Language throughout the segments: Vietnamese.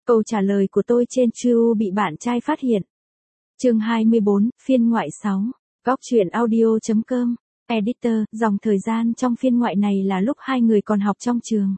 Câu trả lời của tôi trên True bị bạn trai phát hiện. Chương 24, phiên ngoại 6. Góc truyện audio.com. Editor, dòng thời gian trong phiên ngoại này là lúc hai người còn học trong trường.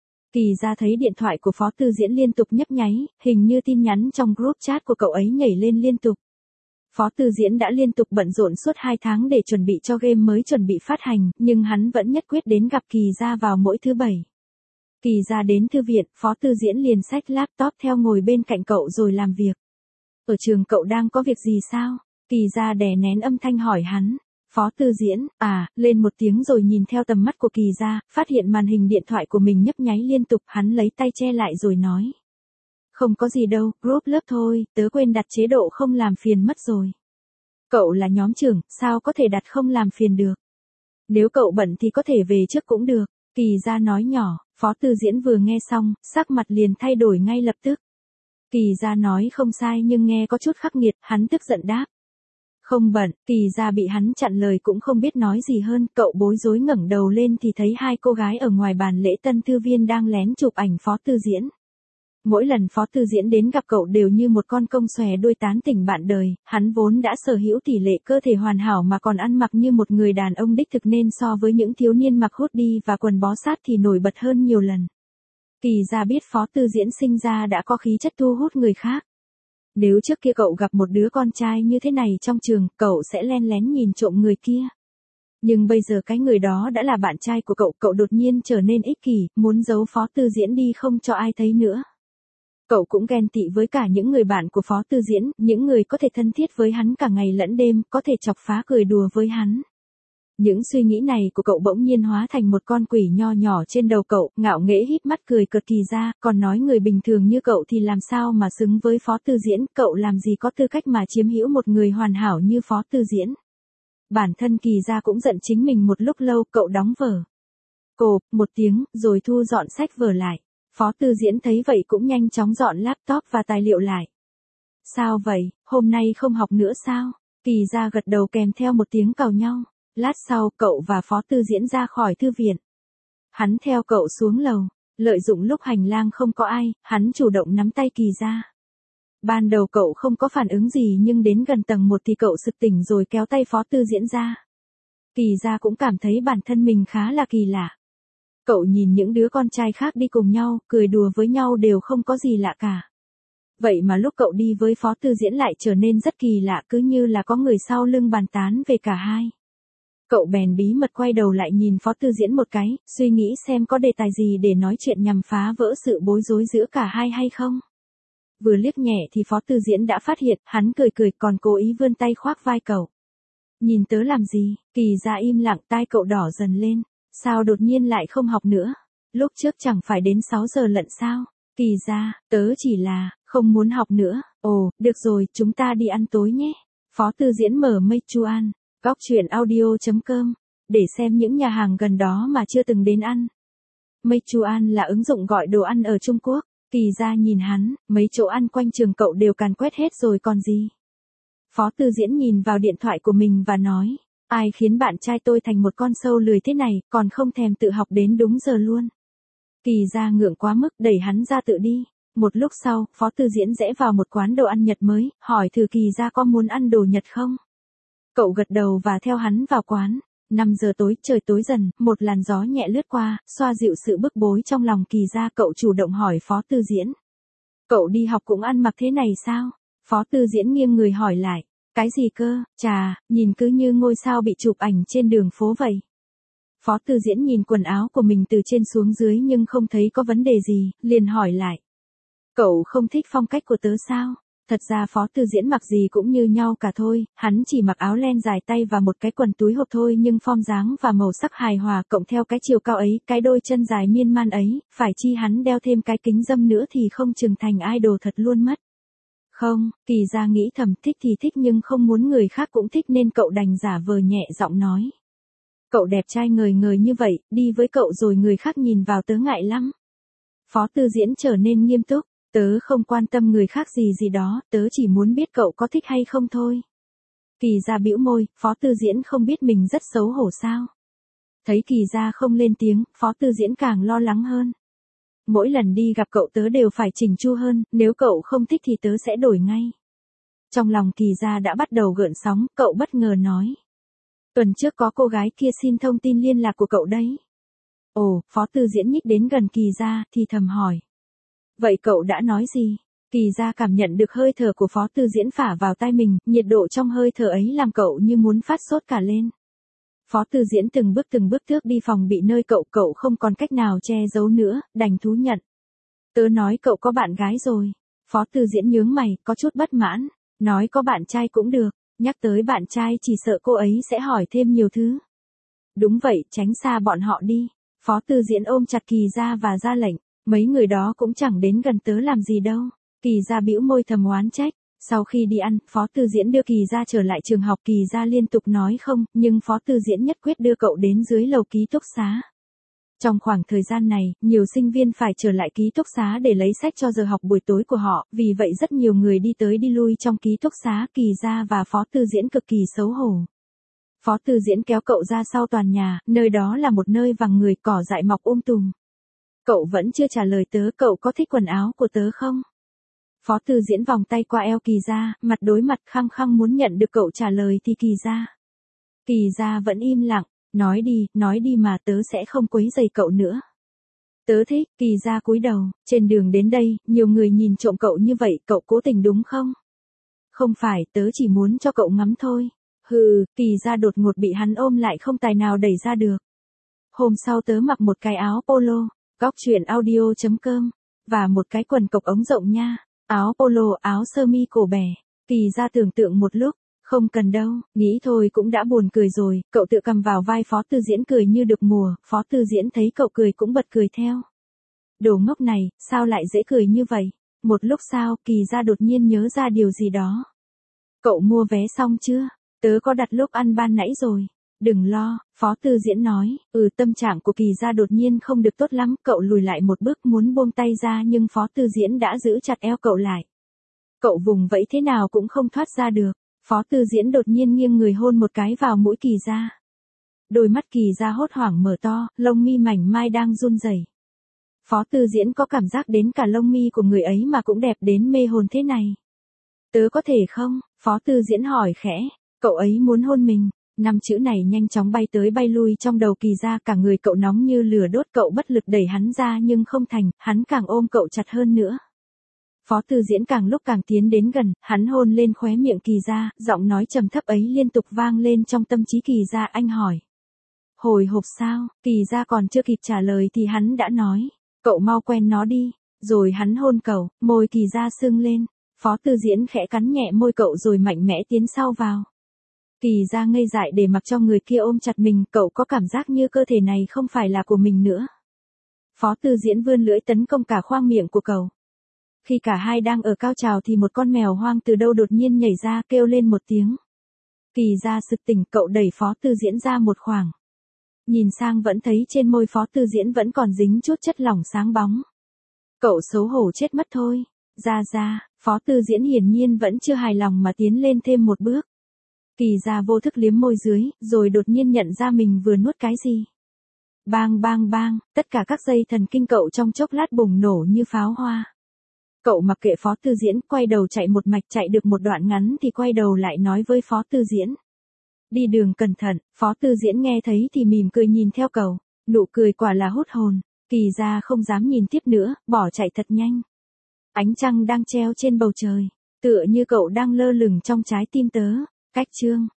Kỳ ra thấy điện thoại của Phó Tư Diễn liên tục nhấp nháy, hình như tin nhắn trong group chat của cậu ấy nhảy lên liên tục. Phó Tư Diễn đã liên tục bận rộn suốt 2 tháng để chuẩn bị cho game mới chuẩn bị phát hành, nhưng hắn vẫn nhất quyết đến gặp Kỳ ra vào mỗi thứ Bảy. Kỳ ra đến thư viện, Phó Tư Diễn liền xách laptop theo ngồi bên cạnh cậu rồi làm việc. Ở trường cậu đang có việc gì sao? Kỳ ra đè nén âm thanh hỏi hắn. Phó Tư Diễn, lên một tiếng rồi nhìn theo tầm mắt của Kỳ ra, phát hiện màn hình điện thoại của mình nhấp nháy liên tục, hắn lấy tay che lại rồi nói. Không có gì đâu, group lớp thôi, tớ quên đặt chế độ không làm phiền mất rồi. Cậu là nhóm trưởng, sao có thể đặt không làm phiền được? Nếu cậu bận thì có thể về trước cũng được, Kỳ ra nói nhỏ. Phó Tư Diễn vừa nghe xong, sắc mặt liền thay đổi ngay lập tức. Kỳ ra nói không sai nhưng nghe có chút khắc nghiệt, hắn tức giận đáp. Không bận, Kỳ ra bị hắn chặn lời cũng không biết nói gì hơn, cậu bối rối ngẩng đầu lên thì thấy hai cô gái ở ngoài bàn lễ tân thư viên đang lén chụp ảnh Phó Tư Diễn. Mỗi lần Phó Tư Diễn đến gặp cậu đều như một con công xòe đuôi tán tỉnh bạn đời, hắn vốn đã sở hữu tỷ lệ cơ thể hoàn hảo mà còn ăn mặc như một người đàn ông đích thực nên so với những thiếu niên mặc hoodie và quần bó sát thì nổi bật hơn nhiều lần. Kỳ ra biết Phó Tư Diễn sinh ra đã có khí chất thu hút người khác. Nếu trước kia cậu gặp một đứa con trai như thế này trong trường, cậu sẽ len lén nhìn trộm người kia. Nhưng bây giờ cái người đó đã là bạn trai của cậu đột nhiên trở nên ích kỷ, muốn giấu Phó Tư Diễn đi không cho ai thấy nữa. Cậu cũng ghen tị với cả những người bạn của Phó Tư Diễn, những người có thể thân thiết với hắn cả ngày lẫn đêm, có thể chọc phá cười đùa với hắn. Những suy nghĩ này của cậu bỗng nhiên hóa thành một con quỷ nho nhỏ trên đầu cậu, ngạo nghễ híp mắt cười cợt Kỳ ra, còn nói người bình thường như cậu thì làm sao mà xứng với Phó Tư Diễn, cậu làm gì có tư cách mà chiếm hữu một người hoàn hảo như Phó Tư Diễn. Bản thân Kỳ ra cũng giận chính mình một lúc lâu, cậu đóng vở. Cộp, một tiếng, rồi thu dọn sách vở lại. Phó Tư Diễn thấy vậy cũng nhanh chóng dọn laptop và tài liệu lại. Sao vậy, hôm nay không học nữa sao? Kỳ ra gật đầu kèm theo một tiếng càu nhau. Lát sau, cậu và Phó Tư Diễn ra khỏi thư viện. Hắn theo cậu xuống lầu, lợi dụng lúc hành lang không có ai, hắn chủ động nắm tay Kỳ ra. Ban đầu cậu không có phản ứng gì nhưng đến gần tầng 1 thì cậu sực tỉnh rồi kéo tay Phó Tư Diễn ra. Kỳ ra cũng cảm thấy bản thân mình khá là kỳ lạ. Cậu nhìn những đứa con trai khác đi cùng nhau, cười đùa với nhau đều không có gì lạ cả. Vậy mà lúc cậu đi với Phó Tư Diễn lại trở nên rất kỳ lạ, cứ như là có người sau lưng bàn tán về cả hai. Cậu bèn bí mật quay đầu lại nhìn Phó Tư Diễn một cái, suy nghĩ xem có đề tài gì để nói chuyện nhằm phá vỡ sự bối rối giữa cả hai hay không. Vừa liếc nhẹ thì Phó Tư Diễn đã phát hiện, hắn cười cười còn cố ý vươn tay khoác vai cậu. Nhìn tớ làm gì? Kỳ ra im lặng, tai cậu đỏ dần lên. Sao đột nhiên lại không học nữa? Lúc trước chẳng phải đến 6 giờ lận sao? Kỳ ra, tớ chỉ là, không muốn học nữa. Ồ, được rồi, chúng ta đi ăn tối nhé. Phó Tư Diễn mở Meituan, góc truyện audio.com, để xem những nhà hàng gần đó mà chưa từng đến ăn. Meituan là ứng dụng gọi đồ ăn ở Trung Quốc. Kỳ ra nhìn hắn, mấy chỗ ăn quanh trường cậu đều càn quét hết rồi còn gì. Phó Tư Diễn nhìn vào điện thoại của mình và nói. Ai khiến bạn trai tôi thành một con sâu lười thế này, còn không thèm tự học đến đúng giờ luôn. Kỳ ra ngượng quá mức, đẩy hắn ra tự đi. Một lúc sau, Phó Tư Diễn rẽ vào một quán đồ ăn Nhật mới, hỏi thử Kỳ ra có muốn ăn đồ Nhật không? Cậu gật đầu và theo hắn vào quán. 5 giờ tối, trời tối dần, một làn gió nhẹ lướt qua, xoa dịu sự bức bối trong lòng Kỳ ra. Cậu chủ động hỏi Phó Tư Diễn. Cậu đi học cũng ăn mặc thế này sao? Phó Tư Diễn nghiêng người hỏi lại. Cái gì cơ, chà, nhìn cứ như ngôi sao bị chụp ảnh trên đường phố vậy. Phó Tư Diễn nhìn quần áo của mình từ trên xuống dưới nhưng không thấy có vấn đề gì, liền hỏi lại. Cậu không thích phong cách của tớ sao? Thật ra Phó Tư Diễn mặc gì cũng như nhau cả thôi, hắn chỉ mặc áo len dài tay và một cái quần túi hộp thôi nhưng form dáng và màu sắc hài hòa cộng theo cái chiều cao ấy, cái đôi chân dài miên man ấy, phải chi hắn đeo thêm cái kính râm nữa thì không chừng thành idol thật luôn mất. Không, Kỳ ra nghĩ thầm thích thì thích nhưng không muốn người khác cũng thích nên cậu đành giả vờ nhẹ giọng nói. Cậu đẹp trai ngời ngời như vậy, đi với cậu rồi người khác nhìn vào tớ ngại lắm. Phó Tư Diễn trở nên nghiêm túc, tớ không quan tâm người khác gì gì đó, tớ chỉ muốn biết cậu có thích hay không thôi. Kỳ ra bĩu môi, Phó Tư Diễn không biết mình rất xấu hổ sao. Thấy Kỳ ra không lên tiếng, Phó Tư Diễn càng lo lắng hơn. Mỗi lần đi gặp cậu tớ đều phải chỉnh chu hơn, nếu cậu không thích thì tớ sẽ đổi ngay. Trong lòng Kỳ Gia đã bắt đầu gợn sóng, cậu bất ngờ nói. Tuần trước có cô gái kia xin thông tin liên lạc của cậu đấy. Ồ, Phó Tư Diễn nhích đến gần Kỳ Gia thì thầm hỏi. Vậy cậu đã nói gì? Kỳ Gia cảm nhận được hơi thở của Phó Tư Diễn phả vào tai mình, nhiệt độ trong hơi thở ấy làm cậu như muốn phát sốt cả lên. Phó Tư Diễn từng bước thước đi phòng bị nơi cậu không còn cách nào che giấu nữa, đành thú nhận. Tớ nói cậu có bạn gái rồi. Phó Tư Diễn nhướng mày, có chút bất mãn. Nói có bạn trai cũng được, nhắc tới bạn trai chỉ sợ cô ấy sẽ hỏi thêm nhiều thứ. Đúng vậy, tránh xa bọn họ đi. Phó Tư Diễn ôm chặt Kỳ Gia và ra lệnh, mấy người đó cũng chẳng đến gần tớ làm gì đâu. Kỳ Gia bĩu môi thầm oán trách. Sau khi đi ăn, Phó Tư Diễn đưa Kỳ Gia trở lại trường học. Kỳ Gia liên tục nói không, nhưng Phó Tư Diễn nhất quyết đưa cậu đến dưới lầu ký túc xá. Trong khoảng thời gian này, nhiều sinh viên phải trở lại ký túc xá để lấy sách cho giờ học buổi tối của họ, vì vậy rất nhiều người đi tới đi lui trong ký túc xá. Kỳ Gia và Phó Tư Diễn cực kỳ xấu hổ. Phó Tư Diễn kéo cậu ra sau toàn nhà, nơi đó là một nơi vắng người, cỏ dại mọc tùm. Cậu vẫn chưa trả lời tớ, cậu có thích quần áo của tớ không? Phó Tư Diễn vòng tay qua eo Kỳ Gia, mặt đối mặt khăng khăng muốn nhận được cậu trả lời thì Kỳ Gia vẫn im lặng, nói đi mà tớ sẽ không quấy rầy cậu nữa. Tớ thích. Kỳ Gia cúi đầu, trên đường đến đây, nhiều người nhìn trộm cậu như vậy, cậu cố tình đúng không? Không phải, tớ chỉ muốn cho cậu ngắm thôi. Hừ, Kỳ Gia đột ngột bị hắn ôm lại không tài nào đẩy ra được. Hôm sau tớ mặc một cái áo polo, góc truyện audio.com, và một cái quần cộc ống rộng nha. Áo polo, áo sơ mi cổ bẻ. Kỳ Gia tưởng tượng một lúc, không cần đâu, nghĩ thôi cũng đã buồn cười rồi. Cậu tự cầm vào vai Phó Tư Diễn cười như được mùa. Phó Tư Diễn thấy cậu cười cũng bật cười theo. Đồ ngốc này, sao lại dễ cười như vậy? Một lúc sau, Kỳ Gia đột nhiên nhớ ra điều gì đó. Cậu mua vé xong chưa? Tớ có đặt lúc ăn ban nãy rồi. Đừng lo, Phó Tư Diễn nói. Tâm trạng của Kỳ Gia đột nhiên không được tốt lắm. Cậu lùi lại một bước muốn buông tay ra nhưng Phó Tư Diễn đã giữ chặt eo cậu lại. Cậu vùng vẫy thế nào cũng không thoát ra được. Phó Tư Diễn đột nhiên nghiêng người hôn một cái vào mũi Kỳ Gia. Đôi mắt Kỳ Gia hốt hoảng mở to, lông mi mảnh mai đang run rẩy. Phó Tư Diễn có cảm giác đến cả lông mi của người ấy mà cũng đẹp đến mê hồn thế này. Tớ có thể không? Phó Tư Diễn hỏi khẽ. Cậu ấy muốn hôn mình. 5 chữ này nhanh chóng bay tới bay lui trong đầu Kỳ Gia, cả người cậu nóng như lửa đốt. Cậu bất lực đẩy hắn ra nhưng không thành, hắn càng ôm cậu chặt hơn nữa. Phó Tư Diễn càng lúc càng tiến đến gần, hắn hôn lên khóe miệng Kỳ Gia, giọng nói trầm thấp ấy liên tục vang lên trong tâm trí Kỳ Gia. Anh hỏi. Hồi hộp sao? Kỳ Gia còn chưa kịp trả lời thì hắn đã nói. Cậu mau quen nó đi. Rồi hắn hôn cậu, môi Kỳ Gia sưng lên. Phó Tư Diễn khẽ cắn nhẹ môi cậu rồi mạnh mẽ tiến sau vào. Kỳ Gia ngây dại để mặc cho người kia ôm chặt mình, cậu có cảm giác như cơ thể này không phải là của mình nữa. Phó Tư Diễn vươn lưỡi tấn công cả khoang miệng của cậu. Khi cả hai đang ở cao trào thì một con mèo hoang từ đâu đột nhiên nhảy ra kêu lên một tiếng. Kỳ Gia sực tỉnh, cậu đẩy Phó Tư Diễn ra một khoảng. Nhìn sang vẫn thấy trên môi Phó Tư Diễn vẫn còn dính chút chất lỏng sáng bóng. Cậu xấu hổ chết mất thôi. Ra, Phó Tư Diễn hiển nhiên vẫn chưa hài lòng mà tiến lên thêm một bước. Kỳ Gia vô thức liếm môi dưới, rồi đột nhiên nhận ra mình vừa nuốt cái gì. Bang, tất cả các dây thần kinh cậu trong chốc lát bùng nổ như pháo hoa. Cậu mặc kệ Phó Tư Diễn, quay đầu chạy một mạch, chạy được một đoạn ngắn thì quay đầu lại nói với Phó Tư Diễn. Đi đường cẩn thận. Phó Tư Diễn nghe thấy thì mỉm cười nhìn theo cậu, nụ cười quả là hút hồn. Kỳ Gia không dám nhìn tiếp nữa, bỏ chạy thật nhanh. Ánh trăng đang treo trên bầu trời, tựa như cậu đang lơ lửng trong trái tim tớ. Cách chương